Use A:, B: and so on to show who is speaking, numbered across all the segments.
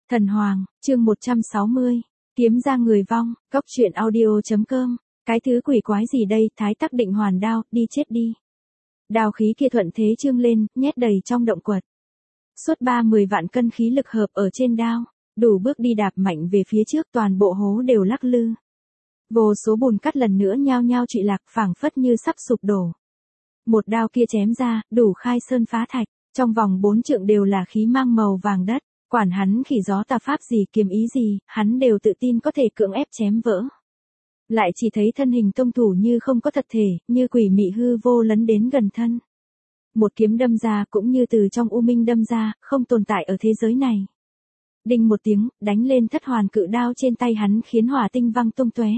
A: Thần Hoàng, chương 160. Kiếm ra người vong, cốc truyện audio.com. Cái thứ quỷ quái gì đây, thái tắc định hoàn đao, đi chết đi. Đao khí kia thuận thế trương lên, nhét đầy trong động quật. Suốt 30 vạn cân khí lực hợp ở trên đao, đủ bước đi đạp mạnh về phía trước, toàn bộ hố đều lắc lư. Vô số bùn cắt lần nữa nhao nhao trụy lạc, phảng phất như sắp sụp đổ. Một đao kia chém ra, đủ khai sơn phá thạch, trong vòng 4 trượng đều là khí mang màu vàng đất. Quản hắn khỉ gió tà pháp gì, kiếm ý gì, hắn đều tự tin có thể cưỡng ép chém vỡ. Lại chỉ thấy thân hình tông thủ như không có thật thể, như quỷ mị hư vô lấn đến gần thân. Một kiếm đâm ra cũng như từ trong u minh đâm ra, không tồn tại ở thế giới này. Đinh một tiếng, đánh lên thất hoàn cự đao trên tay hắn khiến hỏa tinh văng tung tóe.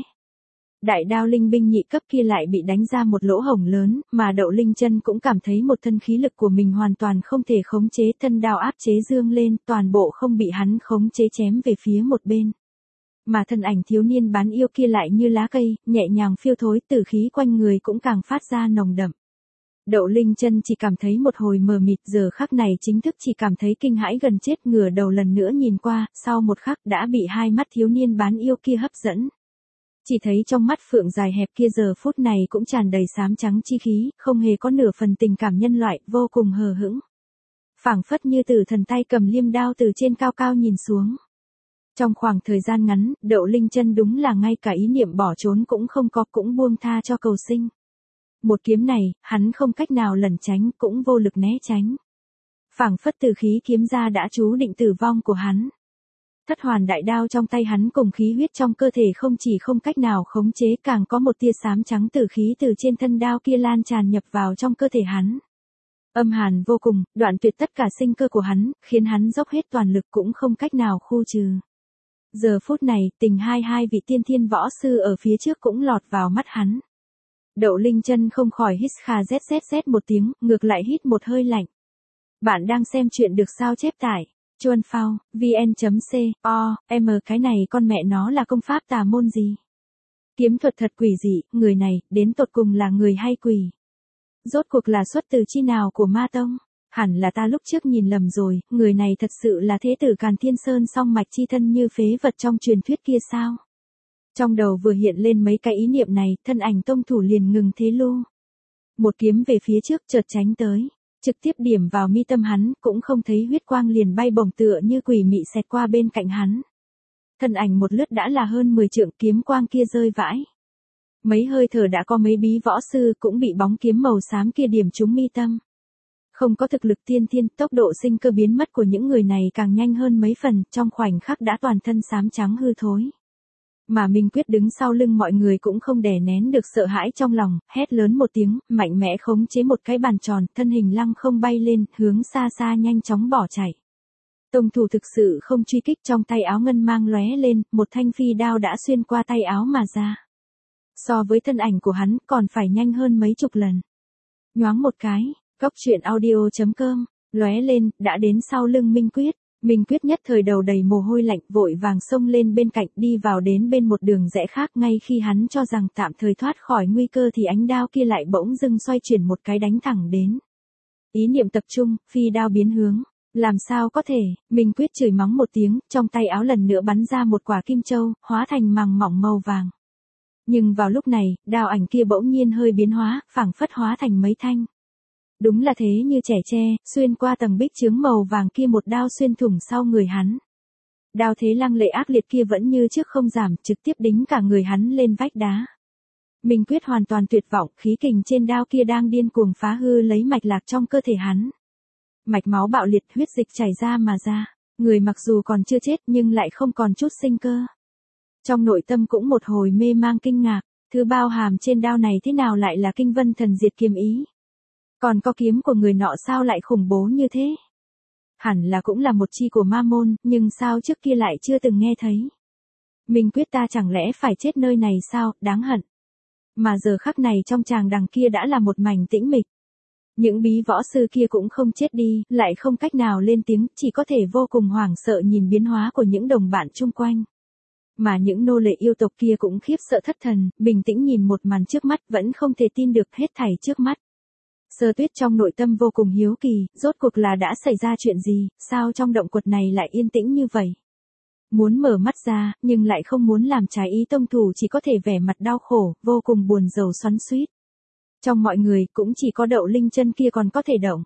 A: Đại đao linh binh nhị cấp kia lại bị đánh ra một lỗ hổng lớn, mà Đậu Linh Chân cũng cảm thấy một thân khí lực của mình hoàn toàn không thể khống chế, thân đao áp chế dương lên, toàn bộ không bị hắn khống chế chém về phía một bên. Mà thân ảnh thiếu niên bán yêu kia lại như lá cây, nhẹ nhàng phiêu thối, tử khí quanh người cũng càng phát ra nồng đậm. Đậu Linh Chân chỉ cảm thấy một hồi mờ mịt, giờ khắc này chính thức chỉ cảm thấy kinh hãi gần chết, ngửa đầu lần nữa nhìn qua, sau một khắc đã bị hai mắt thiếu niên bán yêu kia hấp dẫn. Chỉ thấy trong mắt phượng dài hẹp kia giờ phút này cũng tràn đầy xám trắng chi khí, không hề có nửa phần tình cảm nhân loại, vô cùng hờ hững. Phảng phất như tử thần tay cầm liêm đao từ trên cao cao nhìn xuống. Trong khoảng thời gian ngắn, Đậu Linh Chân đúng là ngay cả ý niệm bỏ trốn cũng không có, cũng buông tha cho cầu sinh. Một kiếm này, hắn không cách nào lẩn tránh, cũng vô lực né tránh. Phảng phất từ khí kiếm ra đã chú định tử vong của hắn. Thất hoàn đại đao trong tay hắn cùng khí huyết trong cơ thể không chỉ không cách nào khống chế, càng có một tia xám trắng tử khí từ trên thân đao kia lan tràn nhập vào trong cơ thể hắn. Âm hàn vô cùng, đoạn tuyệt tất cả sinh cơ của hắn, khiến hắn dốc hết toàn lực cũng không cách nào khu trừ. Giờ phút này, tình hai vị tiên thiên võ sư ở phía trước cũng lọt vào mắt hắn. Đậu Linh Chân không khỏi hít kha zzz một tiếng, ngược lại hít một hơi lạnh. Bạn đang xem chuyện được sao chép tải. Chuan phao, vn.com, cái này con mẹ nó là công pháp tà môn gì? Kiếm thuật thật quỷ dị, người này, đến tột cùng là người hay quỷ? Rốt cuộc là xuất từ chi nào của ma tông? Hẳn là ta lúc trước nhìn lầm rồi, người này thật sự là thế tử Càn Thiên Sơn song mạch chi thân như phế vật trong truyền thuyết kia sao? Trong đầu vừa hiện lên mấy cái ý niệm này, thân ảnh tông thủ liền ngừng thế lưu. Một kiếm về phía trước chợt tránh tới. Trực tiếp điểm vào mi tâm hắn, cũng không thấy huyết quang liền bay bổng tựa như quỷ mị xẹt qua bên cạnh hắn. Thân ảnh một lướt đã là hơn 10 trượng, kiếm quang kia rơi vãi. Mấy hơi thở đã có mấy bí võ sư cũng bị bóng kiếm màu xám kia điểm trúng mi tâm. Không có thực lực tiên thiên, tốc độ sinh cơ biến mất của những người này càng nhanh hơn mấy phần, trong khoảnh khắc đã toàn thân xám trắng hư thối. Mà Minh Quyết đứng sau lưng mọi người cũng không đè nén được sợ hãi trong lòng, hét lớn một tiếng, mạnh mẽ khống chế một cái bàn tròn, thân hình lăng không bay lên, hướng xa xa nhanh chóng bỏ chạy. Tông thủ thực sự không truy kích, trong tay áo ngân mang lóe lên, một thanh phi đao đã xuyên qua tay áo mà ra. So với thân ảnh của hắn, còn phải nhanh hơn mấy chục lần. Nhoáng một cái, cốc truyện audio.com, lóe lên, đã đến sau lưng Minh Quyết. Minh Quyết nhất thời đầu đầy mồ hôi lạnh, vội vàng xông lên bên cạnh, đi vào đến bên một đường rẽ khác, ngay khi hắn cho rằng tạm thời thoát khỏi nguy cơ thì ánh đao kia lại bỗng dưng xoay chuyển một cái đánh thẳng đến. Ý niệm tập trung, phi đao biến hướng. Làm sao có thể? Minh Quyết chửi mắng một tiếng, trong tay áo lần nữa bắn ra một quả kim châu, hóa thành màng mỏng màu vàng. Nhưng vào lúc này, đao ảnh kia bỗng nhiên hơi biến hóa, phảng phất hóa thành mấy thanh. Đúng là thế như trẻ tre, xuyên qua tầng bích chướng màu vàng kia, một đao xuyên thủng sau người hắn. Đao thế lăng lệ ác liệt kia vẫn như trước không giảm, trực tiếp đính cả người hắn lên vách đá. Minh Quyết hoàn toàn tuyệt vọng, khí kình trên đao kia đang điên cuồng phá hư lấy mạch lạc trong cơ thể hắn. Mạch máu bạo liệt, huyết dịch chảy ra mà ra, người mặc dù còn chưa chết nhưng lại không còn chút sinh cơ. Trong nội tâm cũng một hồi mê mang kinh ngạc, thứ bao hàm trên đao này thế nào lại là Kinh Vân Thần Diệt kiếm ý? Còn có kiếm của người nọ sao lại khủng bố như thế? Hẳn là cũng là một chi của ma môn, nhưng sao trước kia lại chưa từng nghe thấy? Minh Quyết ta chẳng lẽ phải chết nơi này sao, đáng hận. Mà giờ khắc này trong tràng đằng kia đã là một mảnh tĩnh mịch. Những bí võ sư kia cũng không chết đi, lại không cách nào lên tiếng, chỉ có thể vô cùng hoảng sợ nhìn biến hóa của những đồng bạn chung quanh. Mà những nô lệ yêu tộc kia cũng khiếp sợ thất thần, bình tĩnh nhìn một màn trước mắt, vẫn không thể tin được hết thảy trước mắt. Sơ Tuyết trong nội tâm vô cùng hiếu kỳ, rốt cuộc là đã xảy ra chuyện gì, sao trong động quật này lại yên tĩnh như vậy? Muốn mở mắt ra, nhưng lại không muốn làm trái ý tông thủ chỉ có thể vẻ mặt đau khổ, vô cùng buồn rầu xoắn xuýt. Trong mọi người, cũng chỉ có Đậu Linh Chân kia còn có thể động.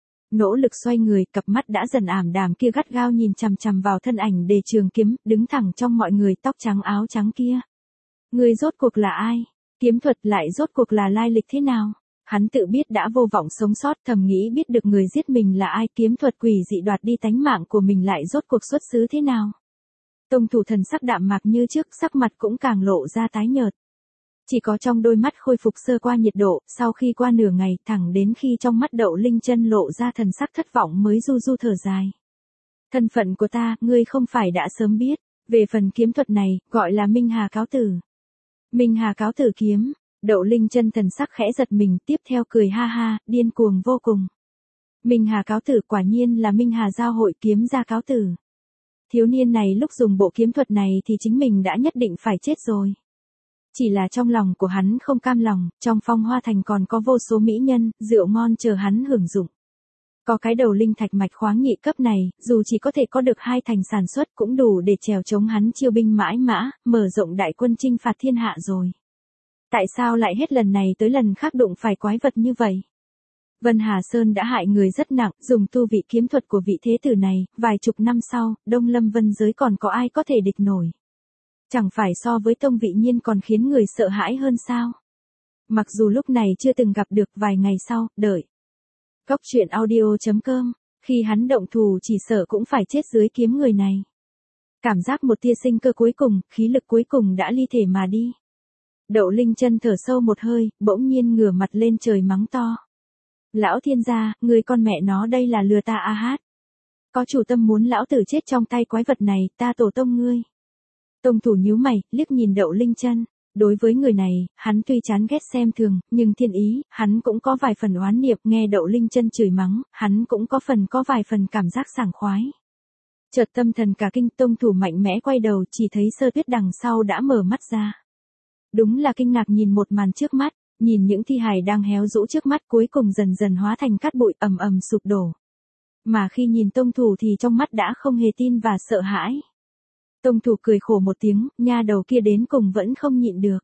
A: Nỗ lực xoay người, cặp mắt đã dần ảm đạm kia gắt gao nhìn chằm chằm vào thân ảnh Đề Trường Kiếm, đứng thẳng trong mọi người tóc trắng áo trắng kia. Người rốt cuộc là ai? Kiếm thuật lại rốt cuộc là lai lịch thế nào? Hắn tự biết đã vô vọng sống sót, thầm nghĩ biết được người giết mình là ai, kiếm thuật quỷ dị đoạt đi tánh mạng của mình lại rốt cuộc xuất xứ thế nào. Tông thủ thần sắc đạm mạc như trước, sắc mặt cũng càng lộ ra tái nhợt. Chỉ có trong đôi mắt khôi phục sơ qua nhiệt độ, sau khi qua nửa ngày, thẳng đến khi trong mắt Đậu Linh Chân lộ ra thần sắc thất vọng mới du du thở dài. Thân phận của ta, ngươi không phải đã sớm biết, về phần kiếm thuật này, gọi là Minh Hà Cáo Tử. Minh Hà Cáo Tử kiếm, Đậu Linh Chân thần sắc khẽ giật mình, tiếp theo cười ha ha, điên cuồng vô cùng. Minh Hà Cáo Tử quả nhiên là Minh Hà Giao hội kiếm gia cáo tử. Thiếu niên này lúc dùng bộ kiếm thuật này thì chính mình đã nhất định phải chết rồi. Chỉ là trong lòng của hắn không cam lòng, trong Phong Hoa Thành còn có vô số mỹ nhân, rượu ngon chờ hắn hưởng dụng. Có cái đầu linh thạch mạch khoáng nhị cấp này, dù chỉ có thể có được 2 thành sản xuất cũng đủ để chèo chống hắn chiêu binh mãi mã, mở rộng đại quân chinh phạt thiên hạ rồi. Tại sao lại hết lần này tới lần khác đụng phải quái vật như vậy? Vân Hà Sơn đã hại người rất nặng, dùng tu vị kiếm thuật của vị thế tử này, vài chục năm sau, Đông Lâm Vân giới còn có ai có thể địch nổi. Chẳng phải so với Tông Vị Nhiên còn khiến người sợ hãi hơn sao? Mặc dù lúc này chưa từng gặp được, vài ngày sau, đợi. Cóc truyện audio.com, khi hắn động thủ chỉ sợ cũng phải chết dưới kiếm người này. Cảm giác một tia sinh cơ cuối cùng, khí lực cuối cùng đã ly thể mà đi. Đậu Linh Chân thở sâu một hơi, bỗng nhiên ngửa mặt lên trời mắng to. Lão thiên gia, người con mẹ nó đây là lừa ta a hát. Có chủ tâm muốn lão tử chết trong tay quái vật này, ta tổ tông ngươi. Tông thủ nhíu mày, liếc nhìn Đậu Linh Chân. Đối với người này, hắn tuy chán ghét xem thường, nhưng thiên ý, hắn cũng có vài phần oán niệm, nghe Đậu Linh Chân chửi mắng, hắn cũng có vài phần cảm giác sảng khoái. Chợt tâm thần cả kinh, tông thủ mạnh mẽ quay đầu, chỉ thấy Sơ Tuyết đằng sau đã mở mắt ra. Đúng là kinh ngạc nhìn một màn trước mắt, nhìn những thi hài đang héo rũ trước mắt cuối cùng dần dần hóa thành cát bụi ầm ầm sụp đổ. Mà khi nhìn tông thủ thì trong mắt đã không hề tin và sợ hãi. Tông thủ cười khổ một tiếng, nha đầu kia đến cùng vẫn không nhịn được.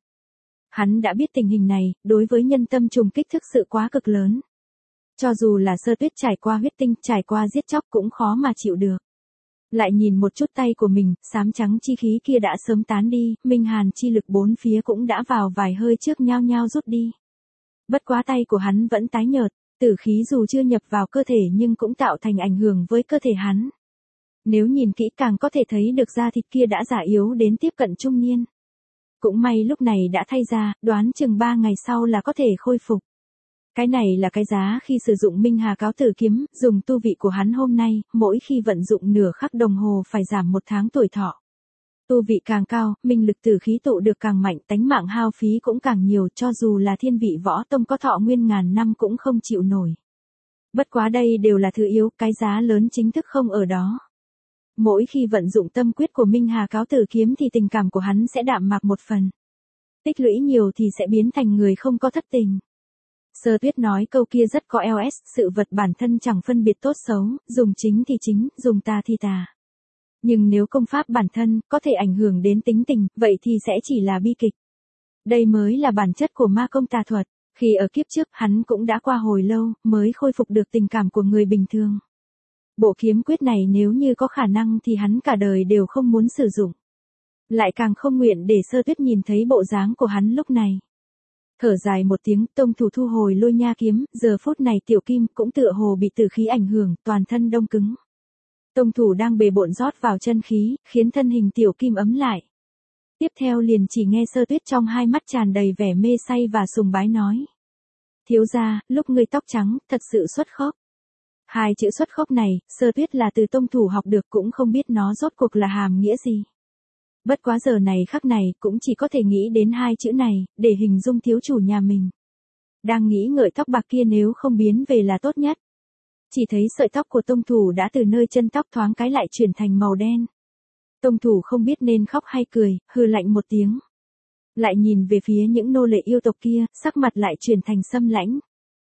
A: Hắn đã biết tình hình này, đối với nhân tâm trùng kích thực sự quá cực lớn. Cho dù là Sơ Tuyết trải qua huyết tinh, trải qua giết chóc cũng khó mà chịu được. Lại nhìn một chút tay của mình, xám trắng chi khí kia đã sớm tán đi, minh hàn chi lực bốn phía cũng đã vào vài hơi trước nhao nhao rút đi. Bất quá tay của hắn vẫn tái nhợt, tử khí dù chưa nhập vào cơ thể nhưng cũng tạo thành ảnh hưởng với cơ thể hắn. Nếu nhìn kỹ càng có thể thấy được da thịt kia đã già yếu đến tiếp cận trung niên. Cũng may lúc này đã thay da, đoán chừng 3 ngày sau là có thể khôi phục. Cái này là cái giá khi sử dụng Minh Hà Cáo Tử kiếm, dùng tu vị của hắn hôm nay, mỗi khi vận dụng nửa khắc đồng hồ phải giảm 1 tháng tuổi thọ. Tu vị càng cao, minh lực tử khí tụ được càng mạnh, tánh mạng hao phí cũng càng nhiều, cho dù là thiên vị võ tông có thọ nguyên ngàn năm cũng không chịu nổi. Bất quá đây đều là thứ yếu, cái giá lớn chính thức không ở đó. Mỗi khi vận dụng tâm quyết của Minh Hà Cáo Tử kiếm thì tình cảm của hắn sẽ đạm mạc một phần. Tích lũy nhiều thì sẽ biến thành người không có thất tình. Sơ Tuyết nói câu kia rất có LS, sự vật bản thân chẳng phân biệt tốt xấu, dùng chính thì chính, dùng tà thì tà. Nhưng nếu công pháp bản thân có thể ảnh hưởng đến tính tình, vậy thì sẽ chỉ là bi kịch. Đây mới là bản chất của ma công tà thuật, khi ở kiếp trước hắn cũng đã qua hồi lâu mới khôi phục được tình cảm của người bình thường. Bộ kiếm quyết này nếu như có khả năng thì hắn cả đời đều không muốn sử dụng. Lại càng không nguyện để Sơ Tuyết nhìn thấy bộ dáng của hắn lúc này. Thở dài một tiếng, tông thủ thu hồi lôi nha kiếm, giờ phút này tiểu kim cũng tựa hồ bị tử khí ảnh hưởng, toàn thân đông cứng. Tông thủ đang bề bộn rót vào chân khí, khiến thân hình tiểu kim ấm lại. Tiếp theo liền chỉ nghe Sơ Tuyết trong hai mắt tràn đầy vẻ mê say và sùng bái nói. Thiếu gia, lúc ngươi tóc trắng, thật sự xuất khốc. 2 chữ xuất khốc này, Sơ Tuyết là từ tông thủ học được cũng không biết nó rốt cuộc là hàm nghĩa gì. Bất quá giờ này khắc này cũng chỉ có thể nghĩ đến 2 chữ này, để hình dung thiếu chủ nhà mình. Đang nghĩ ngợi tóc bạc kia nếu không biến về là tốt nhất. Chỉ thấy sợi tóc của tông thủ đã từ nơi chân tóc thoáng cái lại chuyển thành màu đen. Tông thủ không biết nên khóc hay cười, hừ lạnh một tiếng. Lại nhìn về phía những nô lệ yêu tộc kia, sắc mặt lại chuyển thành xâm lãnh.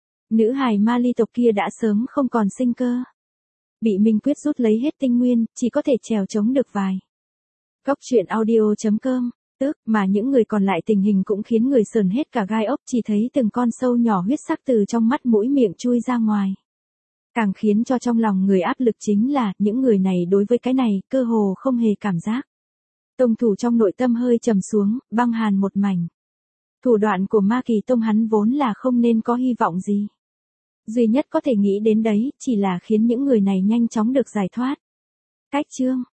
A: Nữ hài ma ly tộc kia đã sớm không còn sinh cơ. Bị Minh Quyết rút lấy hết tinh nguyên, chỉ có thể trèo chống được vài Cóc truyện audio.com. Mà những người còn lại tình hình cũng khiến người sờn hết cả gai ốc, chỉ thấy từng con sâu nhỏ huyết sắc từ trong mắt mũi miệng chui ra ngoài. Càng khiến cho trong lòng người áp lực chính là, những người này đối với cái này, cơ hồ không hề cảm giác. Tông thủ trong nội tâm hơi trầm xuống, băng hàn một mảnh. Thủ đoạn của Ma Kỳ Tông hắn vốn là không nên có hy vọng gì. Duy nhất có thể nghĩ đến đấy, chỉ là khiến những người này nhanh chóng được giải thoát. Cách chương